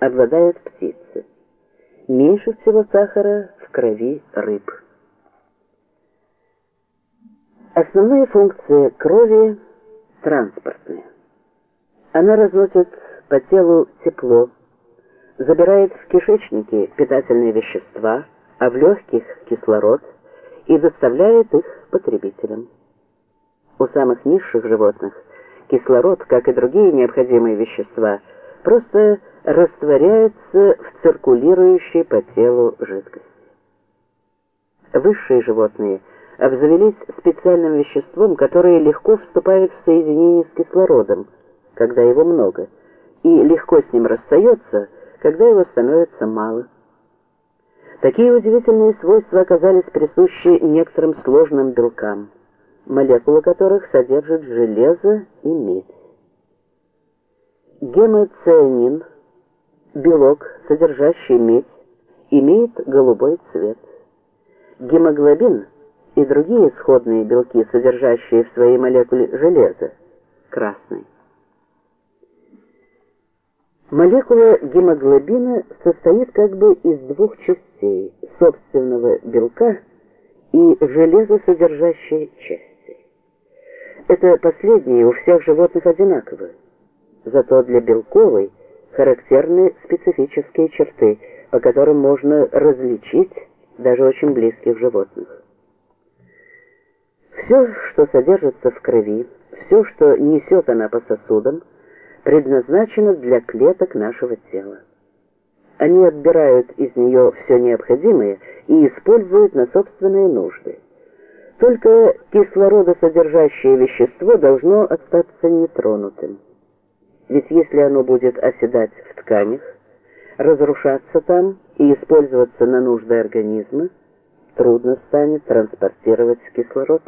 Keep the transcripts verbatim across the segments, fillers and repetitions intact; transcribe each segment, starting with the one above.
обладают птицы. Меньше всего сахара в крови рыб. Основная функция крови – транспортная. Она разносит по телу тепло, забирает в кишечнике питательные вещества, а в легких – кислород, и доставляет их потребителям. У самых низших животных кислород, как и другие необходимые вещества, просто растворяется в циркулирующей по телу жидкости. Высшие животные обзавелись специальным веществом, которое легко вступает в соединение с кислородом, когда его много, и легко с ним расстается, когда его становится мало. Такие удивительные свойства оказались присущи некоторым сложным белкам, молекулы которых содержат железо и медь. Гемоцианин, белок, содержащий медь, имеет голубой цвет. Гемоглобин и другие сходные белки, содержащие в своей молекуле железо, красный. Молекула гемоглобина состоит как бы из двух частей – собственного белка и железосодержащей части. Это последнее у всех животных одинаково, зато для белковой характерны специфические черты, по которым можно различить даже очень близких животных. Все, что содержится в крови, все, что несет она по сосудам, предназначено для клеток нашего тела. Они отбирают из нее все необходимое и используют на собственные нужды. Только кислородосодержащее вещество должно остаться нетронутым. Ведь если оно будет оседать в тканях, разрушаться там и использоваться на нужды организма, трудно станет транспортировать кислород.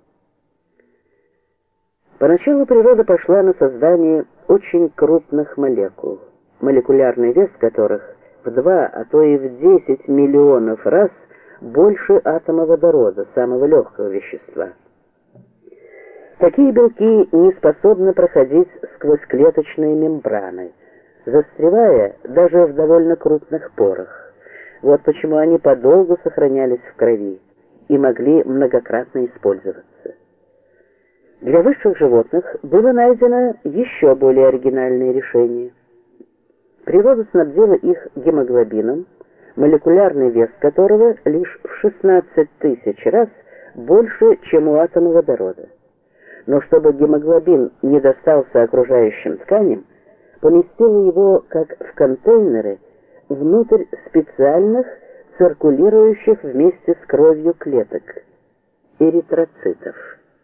Поначалу природа пошла на создание очень крупных молекул, молекулярный вес которых в два, а то и в десять миллионов раз больше атома водорода, самого легкого вещества. Такие белки не способны проходить сквозь клеточные мембраны, застревая даже в довольно крупных порах. Вот почему они подолгу сохранялись в крови и могли многократно использоваться. Для высших животных было найдено еще более оригинальное решение. Природа снабдила их гемоглобином, молекулярный вес которого лишь в шестнадцать тысяч раз больше, чем у атома водорода. Но чтобы гемоглобин не достался окружающим тканям, поместила его, как в контейнеры, внутрь специальных, циркулирующих вместе с кровью клеток – эритроцитов.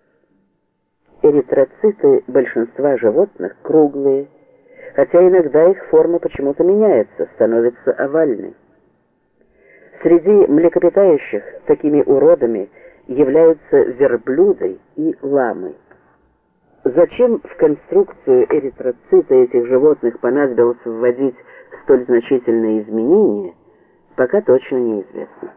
Эритроциты большинства животных круглые, хотя иногда их форма почему-то меняется, становится овальной. Среди млекопитающих такими уродами являются верблюды и ламы. Зачем в конструкцию эритроцита этих животных понадобилось вводить столь значительные изменения, пока точно неизвестно.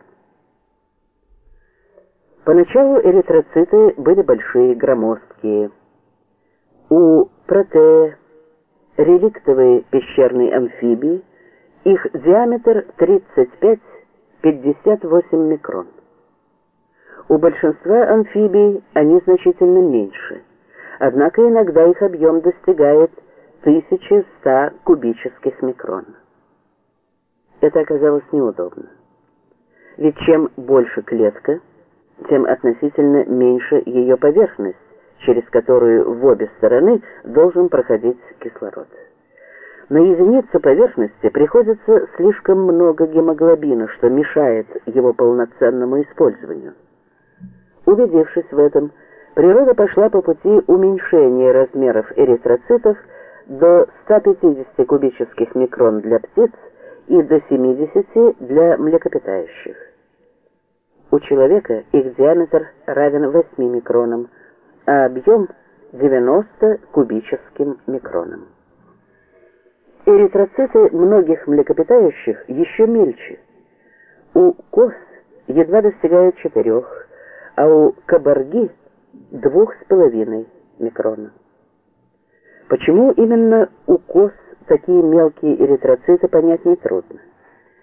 Поначалу эритроциты были большие, громоздкие. У протея, реликтовой пещерной амфибии, их диаметр тридцать пять — пятьдесят восемь микрон. У большинства амфибий они значительно меньше, однако иногда их объем достигает тысячи ста кубических микрон. Это оказалось неудобно. Ведь чем больше клетка, тем относительно меньше ее поверхность, через которую в обе стороны должен проходить кислород. На единицу поверхности приходится слишком много гемоглобина, что мешает его полноценному использованию. Убедившись в этом, природа пошла по пути уменьшения размеров эритроцитов до ста пятидесяти кубических микрон для птиц и до семидесяти для млекопитающих. У человека их диаметр равен восьми микронам, а объем девяноста кубическим микронам. Эритроциты многих млекопитающих еще мельче. У коз едва достигают четырех, а у кабарги двух с половиной микрона. Почему именно у коз такие мелкие эритроциты понять нетрудно.